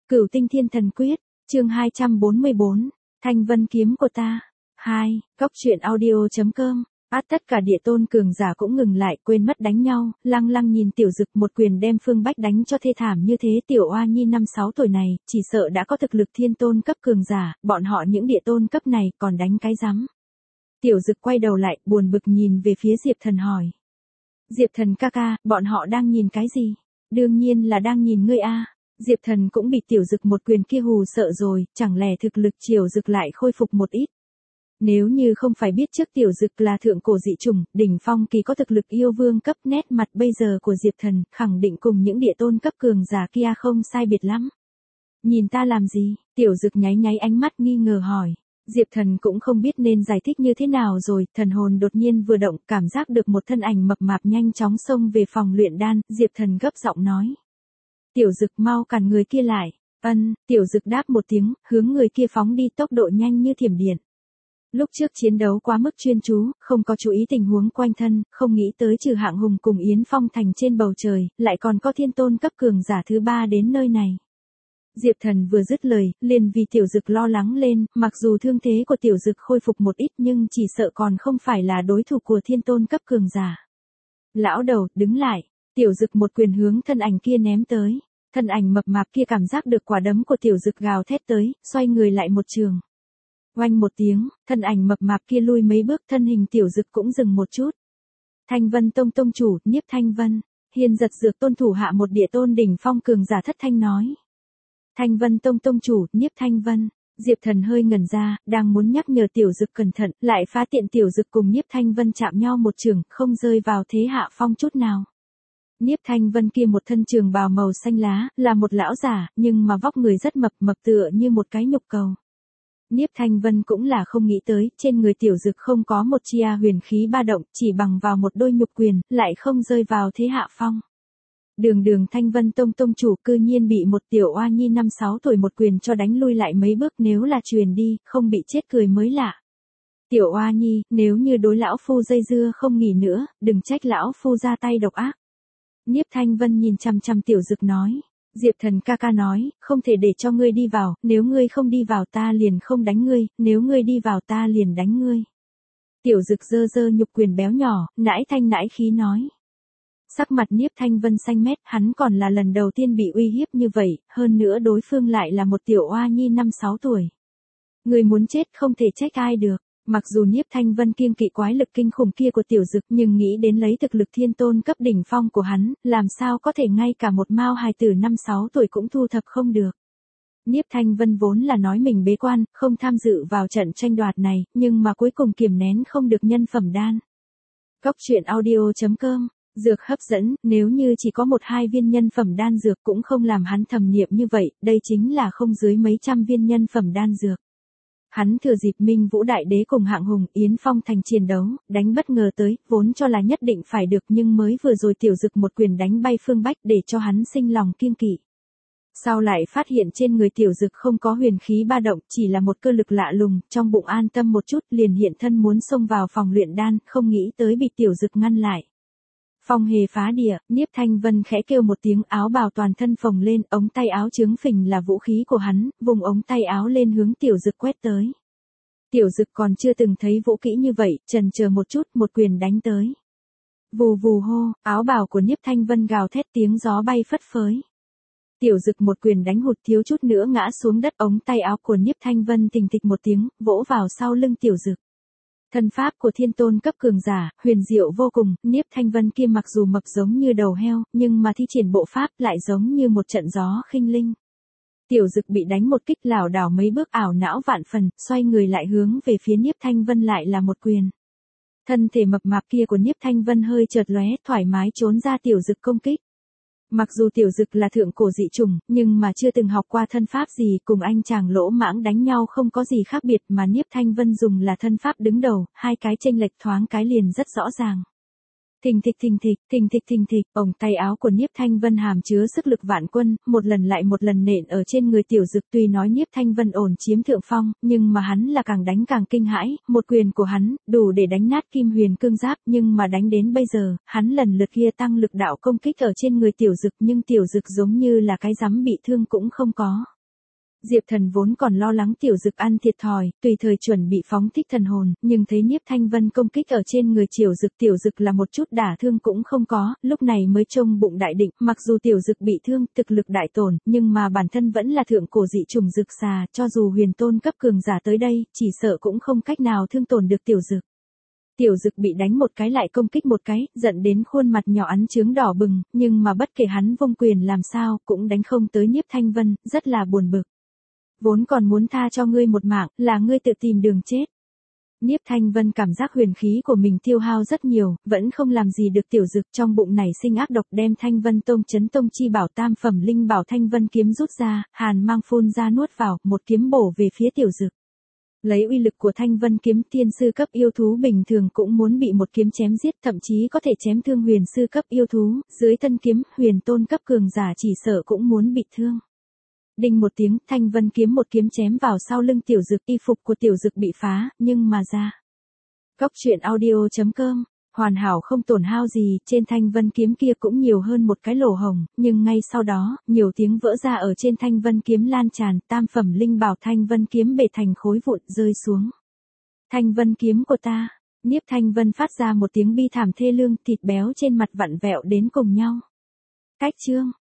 Cửu Tinh Thiên Thần Quyết, chương 244, Thanh Vân kiếm của ta. 2, Góc truyện audio.com. Tất cả địa tôn cường giả cũng ngừng lại, quên mất đánh nhau, lăng lăng nhìn Tiểu Dực một quyền đem Phương Bách đánh cho thê thảm như thế. Tiểu oa nhi 5-6 tuổi này, chỉ sợ đã có thực lực thiên tôn cấp cường giả, bọn họ những địa tôn cấp này còn đánh cái rắm. Tiểu Dực quay đầu lại, buồn bực nhìn về phía Diệp Thần hỏi. Diệp Thần ca ca, bọn họ đang nhìn cái gì? Đương nhiên là đang nhìn ngươi a. Diệp Thần cũng bị Tiểu Dực một quyền kia hù sợ rồi, chẳng lẽ thực lực Tiểu Dực lại khôi phục một ít. Nếu như không phải biết trước Tiểu Dực là thượng cổ dị chủng, đỉnh phong kỳ có thực lực yêu vương cấp, nét mặt bây giờ của Diệp Thần khẳng định cùng những địa tôn cấp cường giả kia không sai biệt lắm. Nhìn ta làm gì? Tiểu Dực nháy nháy ánh mắt nghi ngờ hỏi. Diệp Thần cũng không biết nên giải thích như thế nào rồi, thần hồn đột nhiên vừa động, cảm giác được một thân ảnh mập mạp nhanh chóng xông về phòng luyện đan. Diệp Thần gấp giọng nói. Tiểu Dực mau cản người kia lại. Tiểu Dực đáp một tiếng, hướng người kia phóng đi, tốc độ nhanh như thiểm điện. Lúc trước chiến đấu quá mức chuyên chú, không có chú ý tình huống quanh thân, không nghĩ tới trừ Hạng Hùng cùng Yến Phong Thành trên bầu trời, lại còn có thiên tôn cấp cường giả thứ 3 đến nơi này. Diệp Thần vừa dứt lời, liền vì Tiểu Dực lo lắng lên, mặc dù thương thế của Tiểu Dực khôi phục một ít nhưng chỉ sợ còn không phải là đối thủ của thiên tôn cấp cường giả. Lão đầu, đứng lại. Tiểu Dực một quyền hướng thân ảnh kia ném tới. Thân ảnh mập mạp kia cảm giác được quả đấm của Tiểu Dực gào thét tới, xoay người lại một trường. Oanh một tiếng, thân ảnh mập mạp kia lui mấy bước, thân hình Tiểu Dực cũng dừng một chút. Thanh Vân Tông tông chủ, Nhiếp Thanh Vân, Hiền Giật Dược tôn thủ hạ một địa tôn đỉnh phong cường giả thất thanh nói. Thanh Vân Tông tông chủ, Nhiếp Thanh Vân. Diệp Thần hơi ngẩn ra, đang muốn nhắc nhở Tiểu Dực cẩn thận, lại phá tiện Tiểu Dực cùng Nhiếp Thanh Vân chạm nhau một trường, không rơi vào thế hạ phong chút nào. Nhiếp Thanh Vân kia một thân trường bào màu xanh lá, là một lão giả, nhưng mà vóc người rất mập tựa như một cái nhục cầu. Nhiếp Thanh Vân cũng là không nghĩ tới, trên người Tiểu Dực không có một chia huyền khí ba động, chỉ bằng vào một đôi nhục quyền, lại không rơi vào thế hạ phong. Đường Thanh Vân Tông tông chủ cư nhiên bị một tiểu oa nhi 5-6 tuổi một quyền cho đánh lui lại mấy bước, nếu là truyền đi, không bị chết cười mới lạ. Tiểu oa nhi, nếu như đối lão phu dây dưa không nghỉ nữa, đừng trách lão phu ra tay độc ác. Nhiếp Thanh Vân nhìn chằm chằm Tiểu Dực nói. Diệp Thần ca ca nói, không thể để cho ngươi đi vào, nếu ngươi không đi vào ta liền không đánh ngươi, nếu ngươi đi vào ta liền đánh ngươi. Tiểu Dực giơ nhục quyền béo nhỏ, nãi thanh nãi khí nói. Sắc mặt Nhiếp Thanh Vân xanh mét, hắn còn là lần đầu tiên bị uy hiếp như vậy, hơn nữa đối phương lại là một tiểu oa nhi 5-6 tuổi. Người muốn chết không thể trách ai được. Mặc dù Nhiếp Thanh Vân kiêng kỵ quái lực kinh khủng kia của Tiểu Dực, nhưng nghĩ đến lấy thực lực thiên tôn cấp đỉnh phong của hắn, làm sao có thể ngay cả một mao hài tử 5-6 tuổi cũng thu thập không được. Nhiếp Thanh Vân vốn là nói mình bế quan, không tham dự vào trận tranh đoạt này, nhưng mà cuối cùng kiềm nén không được nhân phẩm đan. Góc truyện audio.com. Dược hấp dẫn, nếu như chỉ có 1-2 viên nhân phẩm đan dược cũng không làm hắn thầm niệm như vậy, đây chính là không dưới mấy trăm viên nhân phẩm đan dược. Hắn thừa dịp Minh Vũ Đại Đế cùng Hạng Hùng, Yến Phong Thành chiến đấu, đánh bất ngờ tới, vốn cho là nhất định phải được nhưng mới vừa rồi Tiểu Dực một quyền đánh bay Phương Bách để cho hắn sinh lòng kiêng kỵ. Sau lại phát hiện trên người Tiểu Dực không có huyền khí ba động, chỉ là một cơ lực lạ lùng, trong bụng an tâm một chút liền hiện thân muốn xông vào phòng luyện đan, không nghĩ tới bị Tiểu Dực ngăn lại. Phong hề phá địa, Nhiếp Thanh Vân khẽ kêu một tiếng, áo bào toàn thân phồng lên, ống tay áo chướng phình là vũ khí của hắn, vùng ống tay áo lên hướng Tiểu Dực quét tới. Tiểu Dực còn chưa từng thấy vũ kỹ như vậy, chần chờ một chút, một quyền đánh tới. Vù vù hô, áo bào của Nhiếp Thanh Vân gào thét, tiếng gió bay phất phới. Tiểu Dực một quyền đánh hụt, thiếu chút nữa ngã xuống đất, ống tay áo của Nhiếp Thanh Vân thình thịch một tiếng, vỗ vào sau lưng Tiểu Dực. Thân pháp của thiên tôn cấp cường giả, huyền diệu vô cùng, Nhiếp Thanh Vân kia mặc dù mập giống như đầu heo, nhưng mà thi triển bộ pháp lại giống như một trận gió khinh linh. Tiểu Dực bị đánh một kích lảo đảo mấy bước, ảo não vạn phần, xoay người lại hướng về phía Nhiếp Thanh Vân lại là một quyền. Thân thể mập mạp kia của Nhiếp Thanh Vân hơi chợt lóe, thoải mái trốn ra Tiểu Dực công kích. Mặc dù Tiểu Dực là thượng cổ dị chủng, nhưng mà chưa từng học qua thân pháp gì, cùng anh chàng lỗ mãng đánh nhau không có gì khác biệt, mà Nhiếp Thanh Vân dùng là thân pháp đứng đầu, hai cái chênh lệch thoáng cái liền rất rõ ràng. Thình thịch, ống tay áo của Nhiếp Thanh Vân hàm chứa sức lực vạn quân, một lần lại một lần nện ở trên người Tiểu Dực, tuy nói Nhiếp Thanh Vân ổn chiếm thượng phong, nhưng mà hắn là càng đánh càng kinh hãi, một quyền của hắn, đủ để đánh nát kim huyền cương giáp, nhưng mà đánh đến bây giờ, hắn lần lượt kia tăng lực đạo công kích ở trên người Tiểu Dực, nhưng Tiểu Dực giống như là cái rắm bị thương cũng không có. Diệp Thần vốn còn lo lắng Tiểu Dực ăn thiệt thòi, tùy thời chuẩn bị phóng thích thần hồn, nhưng thấy Nhiếp Thanh Vân công kích ở trên người Tiểu Dực là một chút đả thương cũng không có, lúc này mới trông bụng đại định, mặc dù Tiểu Dực bị thương, thực lực đại tổn, nhưng mà bản thân vẫn là thượng cổ dị trùng dực xà, cho dù huyền tôn cấp cường giả tới đây, chỉ sợ cũng không cách nào thương tổn được Tiểu Dực. Tiểu Dực bị đánh một cái lại công kích một cái, giận đến khuôn mặt nhỏ ắn chướng đỏ bừng, nhưng mà bất kể hắn vung quyền làm sao, cũng đánh không tới Nhiếp Thanh Vân, rất là buồn bực. Vốn còn muốn tha cho ngươi một mạng, là ngươi tự tìm đường chết. Nhiếp Thanh Vân cảm giác huyền khí của mình tiêu hao rất nhiều, vẫn không làm gì được Tiểu Dực, trong bụng nảy sinh ác độc, đem Thanh Vân Tông Chấn Tông chi bảo tam phẩm linh bảo Thanh Vân kiếm rút ra, hàn mang phun ra nuốt vào, một kiếm bổ về phía Tiểu Dực. Lấy uy lực của Thanh Vân kiếm, tiên sư cấp yêu thú bình thường cũng muốn bị một kiếm chém giết, thậm chí có thể chém thương huyền sư cấp yêu thú, dưới thân kiếm, huyền tôn cấp cường giả chỉ sợ cũng muốn bị thương. Đinh một tiếng, Thanh Vân kiếm một kiếm chém vào sau lưng Tiểu Dực, y phục của Tiểu Dực bị phá, nhưng mà ra. Góc truyện audio.com, hoàn hảo không tổn hao gì, trên Thanh Vân kiếm kia cũng nhiều hơn một cái lỗ hổng, nhưng ngay sau đó, nhiều tiếng vỡ ra ở trên Thanh Vân kiếm lan tràn, tam phẩm linh bảo Thanh Vân kiếm bể thành khối vụn rơi xuống. Thanh Vân kiếm của ta, Nhiếp Thanh Vân phát ra một tiếng bi thảm thê lương, thịt béo trên mặt vặn vẹo đến cùng nhau. Cách chương